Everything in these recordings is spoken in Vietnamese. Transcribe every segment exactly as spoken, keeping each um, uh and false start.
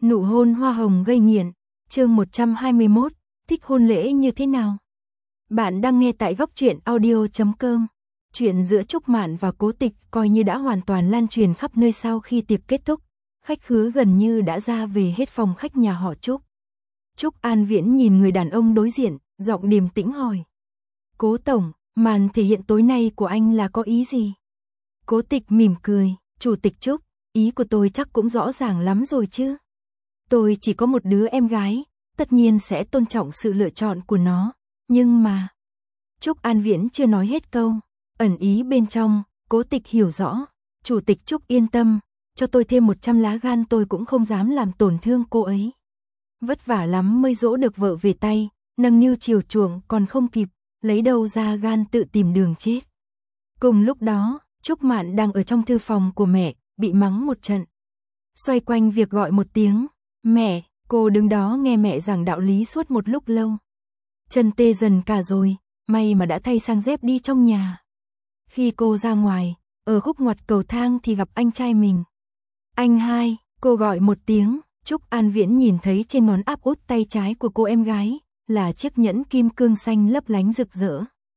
Nụ hôn hoa hồng gây nghiện, chương một trăm hai mươi mốt, thích hôn lễ như thế nào? Bạn đang nghe tại góc truyện audio chấm com. Chuyện giữa Trúc Mạn và Cố Tịch coi như đã hoàn toàn lan truyền khắp nơi sau khi tiệc kết thúc, khách khứa gần như đã ra về hết phòng khách nhà họ Trúc. Trúc An Viễn nhìn người đàn ông đối diện, giọng điềm tĩnh hỏi. Cố tổng, màn thể hiện tối nay của anh là có ý gì? Cố Tịch mỉm cười, Chủ tịch Trúc, ý của tôi chắc cũng rõ ràng lắm rồi chứ. Tôi chỉ có một đứa em gái, tất nhiên sẽ tôn trọng sự lựa chọn của nó, nhưng mà... Trúc An Viễn chưa nói hết câu, ẩn ý bên trong, Cố Tịch hiểu rõ. Chủ tịch Trúc yên tâm, cho tôi thêm một trăm lá gan tôi cũng không dám làm tổn thương cô ấy. Vất vả lắm mới dỗ được vợ về tay, nâng niu chiều chuộng còn không kịp, lấy đâu ra gan tự tìm đường chết. Cùng lúc đó, Trúc Mạn đang ở trong thư phòng của mẹ, bị mắng một trận. Xoay quanh việc gọi một tiếng, mẹ, cô đứng đó nghe mẹ giảng đạo lý suốt một lúc lâu. Chân tê dần cả rồi, may mà đã thay sang dép đi trong nhà. Khi cô ra ngoài, ở khúc ngoặt cầu thang thì gặp anh trai mình. Anh hai, cô gọi một tiếng, Trúc An Viễn nhìn thấy trên ngón áp út tay trái của cô em gái, là chiếc nhẫn kim cương xanh lấp lánh rực rỡ.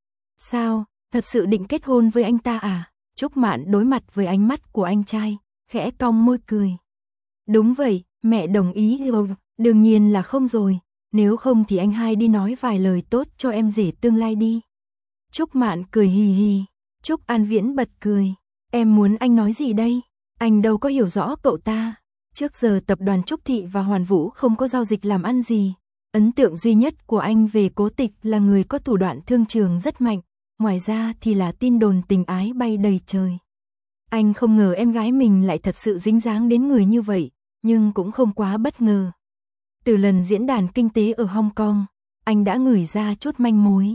Sao, thật sự định kết hôn với anh ta à? Trúc Mạn đối mặt với ánh mắt của anh trai, khẽ cong môi cười. Đúng vậy, mẹ đồng ý, đương nhiên là không rồi, nếu không thì anh hai đi nói vài lời tốt cho em rể tương lai đi. Trúc Mạn cười hì hì, Trúc An Viễn bật cười, em muốn anh nói gì đây? Anh đâu có hiểu rõ cậu ta. Trước giờ tập đoàn Trúc Thị và Hoàn Vũ không có giao dịch làm ăn gì. Ấn tượng duy nhất của anh về Cố Tịch là người có thủ đoạn thương trường rất mạnh, ngoài ra thì là tin đồn tình ái bay đầy trời. Anh không ngờ em gái mình lại thật sự dính dáng đến người như vậy, nhưng cũng không quá bất ngờ. Từ lần diễn đàn kinh tế ở Hong Kong, anh đã ngửi ra chút manh mối.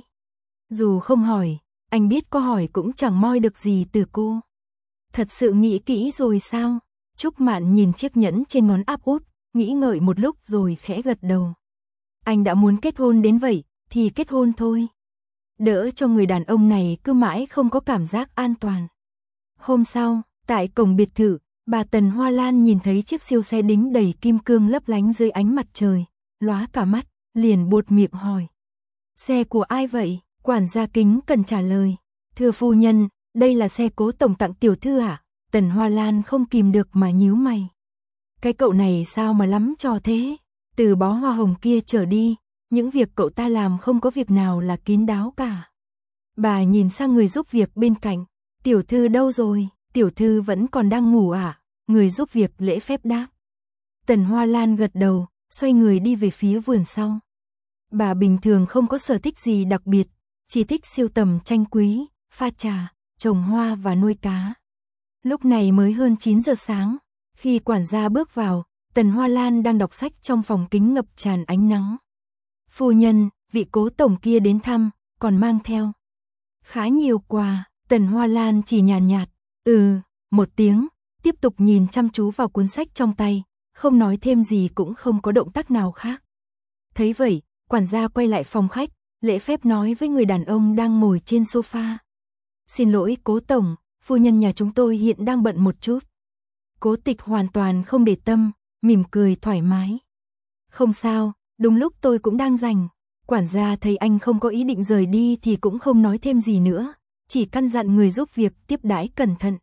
Dù không hỏi, anh biết có hỏi cũng chẳng moi được gì từ cô. Thật sự nghĩ kỹ rồi sao? Trúc Mạn nhìn chiếc nhẫn trên ngón áp út, nghĩ ngợi một lúc rồi khẽ gật đầu. Anh đã muốn kết hôn đến vậy, thì kết hôn thôi. Đỡ cho người đàn ông này cứ mãi không có cảm giác an toàn. Hôm sau, tại cổng biệt thự, bà Tần Hoa Lan nhìn thấy chiếc siêu xe đính đầy kim cương lấp lánh dưới ánh mặt trời, lóa cả mắt, liền buột miệng hỏi. Xe của ai vậy? Quản gia kính cần trả lời. Thưa phu nhân, đây là xe Cố tổng tặng tiểu thư à? Tần Hoa Lan không kìm được mà nhíu mày. Cái cậu này sao mà lắm trò thế? Từ bó hoa hồng kia trở đi, những việc cậu ta làm không có việc nào là kín đáo cả. Bà nhìn sang người giúp việc bên cạnh. Tiểu thư đâu rồi? Tiểu thư vẫn còn đang ngủ à? Người giúp việc lễ phép đáp. Tần Hoa Lan gật đầu, xoay người đi về phía vườn sau. Bà bình thường không có sở thích gì đặc biệt, chỉ thích sưu tầm tranh quý, pha trà, trồng hoa và nuôi cá. Lúc này mới hơn chín giờ sáng, khi quản gia bước vào, Tần Hoa Lan đang đọc sách trong phòng kính ngập tràn ánh nắng. Phu nhân, vị Cố tổng kia đến thăm, còn mang theo khá nhiều quà. Tần Hoa Lan chỉ nhàn nhạt, ừ, một tiếng, tiếp tục nhìn chăm chú vào cuốn sách trong tay, không nói thêm gì cũng không có động tác nào khác. Thấy vậy, quản gia quay lại phòng khách, lễ phép nói với người đàn ông đang ngồi trên sofa. Xin lỗi Cố tổng, phu nhân nhà chúng tôi hiện đang bận một chút. Cố Tịch hoàn toàn không để tâm, mỉm cười thoải mái. Không sao, đúng lúc tôi cũng đang rảnh. Quản gia thấy anh không có ý định rời đi thì cũng không nói thêm gì nữa, chỉ căn dặn người giúp việc tiếp đãi cẩn thận.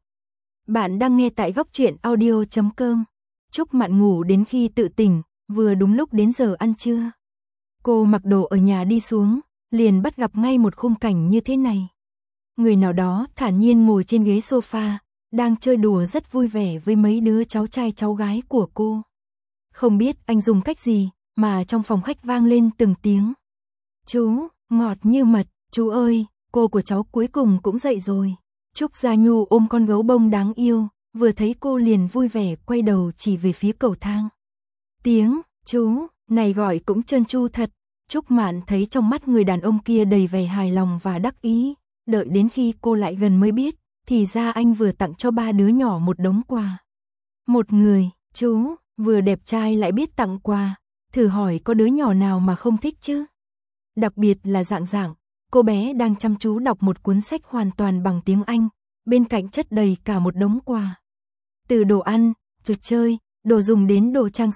Bạn đang nghe tại góc truyện audio chấm com. Trúc Mạn ngủ đến khi tự tỉnh, vừa đúng lúc đến giờ ăn trưa. Cô mặc đồ ở nhà đi xuống, liền bắt gặp ngay một khung cảnh như thế này. Người nào đó thản nhiên ngồi trên ghế sofa, đang chơi đùa rất vui vẻ với mấy đứa cháu trai cháu gái của cô. Không biết anh dùng cách gì, mà trong phòng khách vang lên từng tiếng. Chú, ngọt như mật, chú ơi, cô của cháu cuối cùng cũng dậy rồi. Trúc Gia Nhu ôm con gấu bông đáng yêu, vừa thấy cô liền vui vẻ quay đầu chỉ về phía cầu thang. Tiếng, chú, này gọi cũng trơn tru thật. Trúc Mạn thấy trong mắt người đàn ông kia đầy vẻ hài lòng và đắc ý, đợi đến khi cô lại gần mới biết, thì ra anh vừa tặng cho ba đứa nhỏ một đống quà. Một người, chú, vừa đẹp trai lại biết tặng quà, thử hỏi có đứa nhỏ nào mà không thích chứ? Đặc biệt là Dạng Dạng, cô bé đang chăm chú đọc một cuốn sách hoàn toàn bằng tiếng Anh, bên cạnh chất đầy cả một đống quà. Từ đồ ăn, trò chơi, đồ dùng đến đồ trang sức,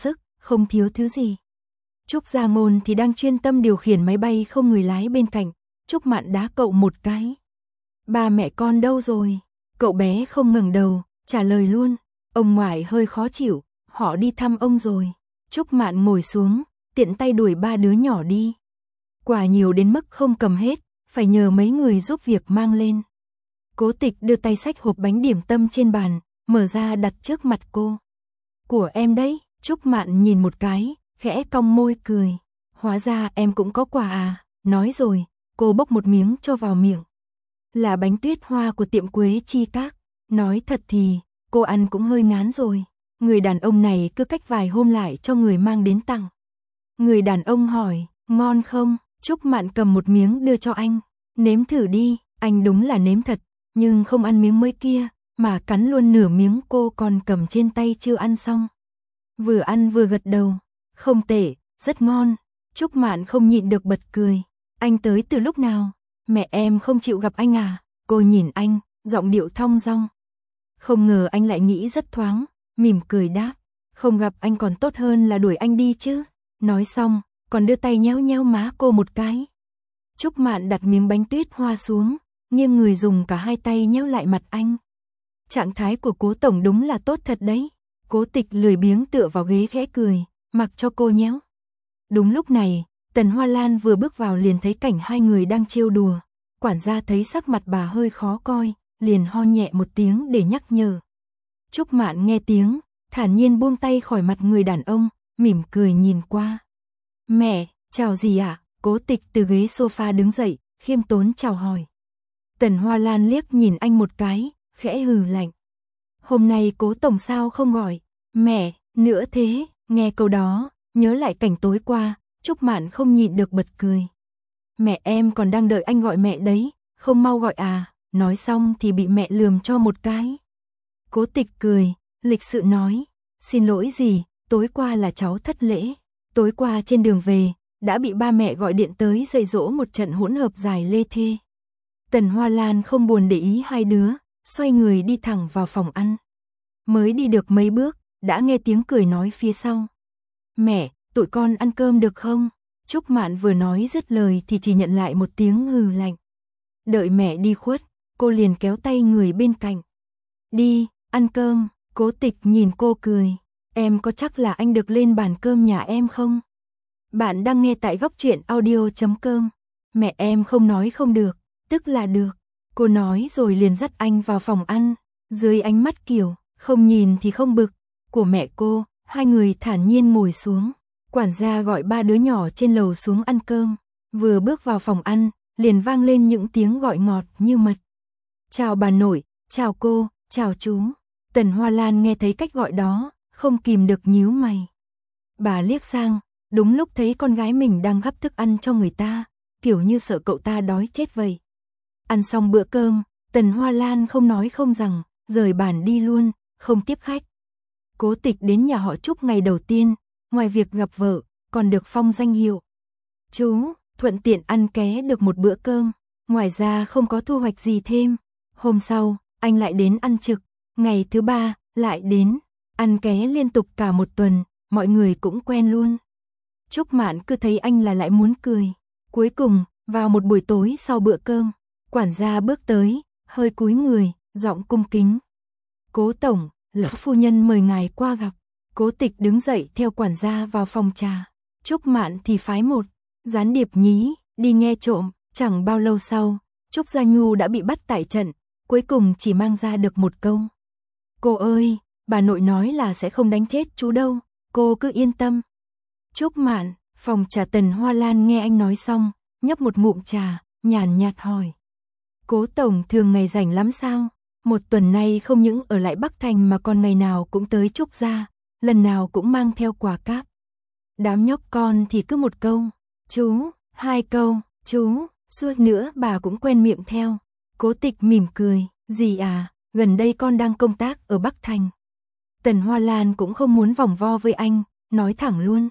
không thiếu thứ gì. Trúc Gia Ngôn thì đang chuyên tâm điều khiển máy bay không người lái bên cạnh, Trúc Mạn đá cậu một cái. Ba mẹ con đâu rồi? Cậu bé không ngẩng đầu, trả lời luôn. Ông ngoại hơi khó chịu, họ đi thăm ông rồi. Trúc Mạn ngồi xuống, tiện tay đuổi ba đứa nhỏ đi. Quà nhiều đến mức không cầm hết, phải nhờ mấy người giúp việc mang lên. Cố Tịch đưa tay xách hộp bánh điểm tâm trên bàn, mở ra đặt trước mặt cô. Của em đấy, Trúc Mạn nhìn một cái, khẽ cong môi cười. Hóa ra em cũng có quà à, nói rồi, cô bốc một miếng cho vào miệng. Là bánh tuyết hoa của tiệm Quế Chi Các. Nói thật thì, cô ăn cũng hơi ngán rồi. Người đàn ông này cứ cách vài hôm lại cho người mang đến tặng. Người đàn ông hỏi, ngon không? Trúc Mạn cầm một miếng đưa cho anh. Nếm thử đi, anh đúng là nếm thật, nhưng không ăn miếng mới kia, mà cắn luôn nửa miếng cô còn cầm trên tay chưa ăn xong. Vừa ăn vừa gật đầu, không tệ, rất ngon. Trúc Mạn không nhịn được bật cười. Anh tới từ lúc nào? Mẹ em không chịu gặp anh à? Cô nhìn anh, giọng điệu thong dong. Không ngờ anh lại nghĩ rất thoáng, mỉm cười đáp. Không gặp anh còn tốt hơn là đuổi anh đi chứ. Nói xong, còn đưa tay nhéo nhéo má cô một cái. Trúc Mạn đặt miếng bánh tuyết hoa xuống, nghiêng người dùng cả hai tay nhéo lại mặt anh. Trạng thái của Cố tổng đúng là tốt thật đấy. Cố Tịch lười biếng tựa vào ghế khẽ cười, mặc cho cô nhéo. Đúng lúc này, Tần Hoa Lan vừa bước vào liền thấy cảnh hai người đang trêu đùa. Quản gia thấy sắc mặt bà hơi khó coi, liền ho nhẹ một tiếng để nhắc nhở. Trúc Mạn nghe tiếng, thản nhiên buông tay khỏi mặt người đàn ông, mỉm cười nhìn qua. Mẹ, chào gì ạ? À? Cố Tịch từ ghế sofa đứng dậy, khiêm tốn chào hỏi. Tần Hoa Lan liếc nhìn anh một cái, khẽ hừ lạnh. Hôm nay Cố tổng sao không gọi mẹ nữa thế? Nghe câu đó, nhớ lại cảnh tối qua, Trúc Mạn không nhịn được bật cười. Mẹ em còn đang đợi anh gọi mẹ đấy, không mau gọi à? Nói xong thì bị mẹ lườm cho một cái. Cố Tịch cười, lịch sự nói. Xin lỗi gì, tối qua là cháu thất lễ. Tối qua trên đường về, đã bị ba mẹ gọi điện tới dạy dỗ một trận hỗn hợp dài lê thê. Tần Hoa Lan không buồn để ý hai đứa, xoay người đi thẳng vào phòng ăn. Mới đi được mấy bước, đã nghe tiếng cười nói phía sau. Mẹ, tụi con ăn cơm được không? Trúc Mạn vừa nói dứt lời thì chỉ nhận lại một tiếng hừ lạnh. Đợi mẹ đi khuất, cô liền kéo tay người bên cạnh. Đi, ăn cơm. Cố Tịch nhìn cô cười. Em có chắc là anh được lên bàn cơm nhà em không? Bạn đang nghe tại góc truyện audio chấm com. Mẹ em không nói không được, tức là được. Cô nói rồi liền dắt anh vào phòng ăn. Dưới ánh mắt kiểu, không nhìn thì không bực của mẹ cô, hai người thản nhiên ngồi xuống. Quản gia gọi ba đứa nhỏ trên lầu xuống ăn cơm. Vừa bước vào phòng ăn, liền vang lên những tiếng gọi ngọt như mật. Chào bà nội, chào cô, chào chú. Tần Hoa Lan nghe thấy cách gọi đó, không kìm được nhíu mày. Bà liếc sang, đúng lúc thấy con gái mình đang gắp thức ăn cho người ta, kiểu như sợ cậu ta đói chết vậy. Ăn xong bữa cơm, Tần Hoa Lan không nói không rằng, rời bàn đi luôn, không tiếp khách. Cố Tịch đến nhà họ Trúc ngày đầu tiên, ngoài việc gặp vợ, còn được phong danh hiệu. Chú, thuận tiện ăn ké được một bữa cơm, ngoài ra không có thu hoạch gì thêm. Hôm sau, anh lại đến ăn trực, ngày thứ ba, lại đến, ăn ké liên tục cả một tuần, mọi người cũng quen luôn. Trúc Mạn cứ thấy anh là lại muốn cười. Cuối cùng, vào một buổi tối sau bữa cơm, quản gia bước tới, hơi cúi người, giọng cung kính. Cố tổng, lão phu nhân mời ngài qua gặp. Cố Tịch đứng dậy theo quản gia vào phòng trà. Trúc Mạn thì phái một gián điệp nhí, đi nghe trộm. Chẳng bao lâu sau, Trúc Gia Nhu đã bị bắt tại trận, cuối cùng chỉ mang ra được một câu. Cô ơi, bà nội nói là sẽ không đánh chết chú đâu, cô cứ yên tâm. Trúc Mạn, phòng trà. Tần Hoa Lan nghe anh nói xong, nhấp một ngụm trà, nhàn nhạt hỏi. Cố tổng thường ngày rảnh lắm sao? Một tuần nay không những ở lại Bắc Thành mà còn ngày nào cũng tới Trúc Gia, lần nào cũng mang theo quà cáp. Đám nhóc con thì cứ một câu, chú, hai câu, chú, suốt nữa bà cũng quen miệng theo. Cố Tịch mỉm cười, gì à, gần đây con đang công tác ở Bắc Thành. Tần Hoa Lan cũng không muốn vòng vo với anh, nói thẳng luôn.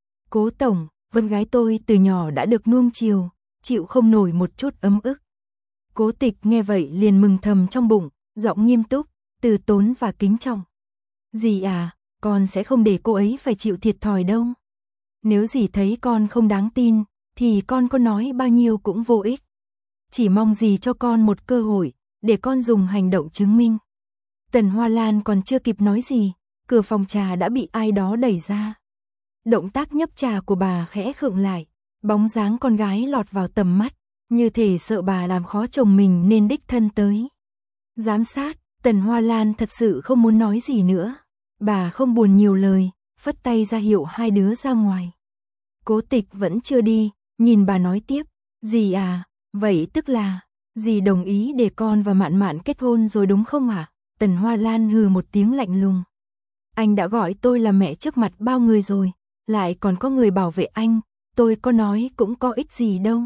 Cố tổng, con gái tôi từ nhỏ đã được nuông chiều, chịu không nổi một chút ấm ức. Cố Tịch nghe vậy liền mừng thầm trong bụng, giọng nghiêm túc, từ tốn và kính trọng. Gì à, con sẽ không để cô ấy phải chịu thiệt thòi đâu. Nếu dì thấy con không đáng tin, thì con có nói bao nhiêu cũng vô ích. Chỉ mong dì cho con một cơ hội, để con dùng hành động chứng minh. Tần Hoa Lan còn chưa kịp nói gì, cửa phòng trà đã bị ai đó đẩy ra. Động tác nhấp trà của bà khẽ khựng lại, bóng dáng con gái lọt vào tầm mắt, như thể sợ bà làm khó chồng mình nên đích thân tới. Giám sát, Tần Hoa Lan thật sự không muốn nói gì nữa. Bà không buồn nhiều lời, phất tay ra hiệu hai đứa ra ngoài. Cố Tịch vẫn chưa đi, nhìn bà nói tiếp, dì à, vậy tức là, dì đồng ý để con và Mạn Mạn kết hôn rồi đúng không ạ? À? Tần Hoa Lan hừ một tiếng lạnh lùng. Anh đã gọi tôi là mẹ trước mặt bao người rồi, lại còn có người bảo vệ anh, tôi có nói cũng có ích gì đâu.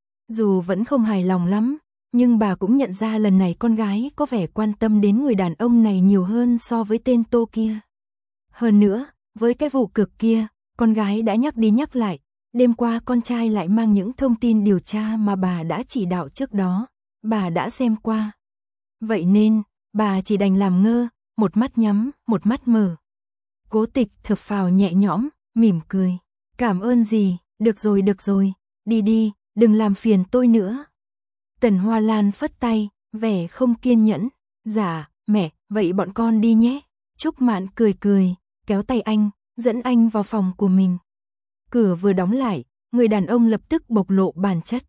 Dù vẫn không hài lòng lắm, nhưng bà cũng nhận ra lần này con gái có vẻ quan tâm đến người đàn ông này nhiều hơn so với tên Tô kia. Hơn nữa, với cái vụ cực kia, con gái đã nhắc đi nhắc lại, đêm qua con trai lại mang những thông tin điều tra mà bà đã chỉ đạo trước đó, bà đã xem qua. Vậy nên, bà chỉ đành làm ngơ, một mắt nhắm, một mắt mở. Cố Tịch thở phào nhẹ nhõm, mỉm cười. Cảm ơn dì, được rồi được rồi, đi đi, đừng làm phiền tôi nữa. Tần Hoa Lan phất tay, vẻ không kiên nhẫn. Dạ, mẹ, vậy bọn con đi nhé. Trúc Mạn cười cười, kéo tay anh, dẫn anh vào phòng của mình. Cửa vừa đóng lại, người đàn ông lập tức bộc lộ bản chất.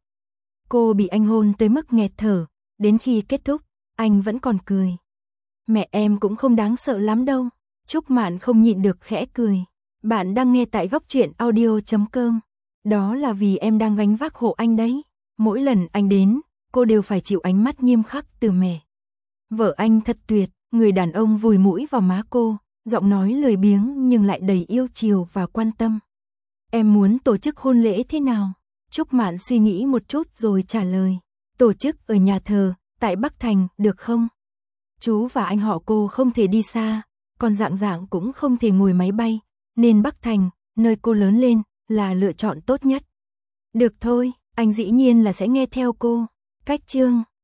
Cô bị anh hôn tới mức nghẹt thở, đến khi kết thúc, anh vẫn còn cười. Mẹ em cũng không đáng sợ lắm đâu. Trúc Mạn không nhịn được khẽ cười. Bạn đang nghe tại góc truyện audio chấm com. Đó là vì em đang gánh vác hộ anh đấy. Mỗi lần anh đến, cô đều phải chịu ánh mắt nghiêm khắc từ mẹ. Vợ anh thật tuyệt, người đàn ông vùi mũi vào má cô, giọng nói lười biếng nhưng lại đầy yêu chiều và quan tâm. Em muốn tổ chức hôn lễ thế nào? Trúc Mạn suy nghĩ một chút rồi trả lời. Tổ chức ở nhà thờ, tại Bắc Thành, được không? Chú và anh họ cô không thể đi xa, còn Dạng Dạng cũng không thể ngồi máy bay, nên Bắc Thành, nơi cô lớn lên, là lựa chọn tốt nhất. Được thôi, anh dĩ nhiên là sẽ nghe theo cô. Cách chương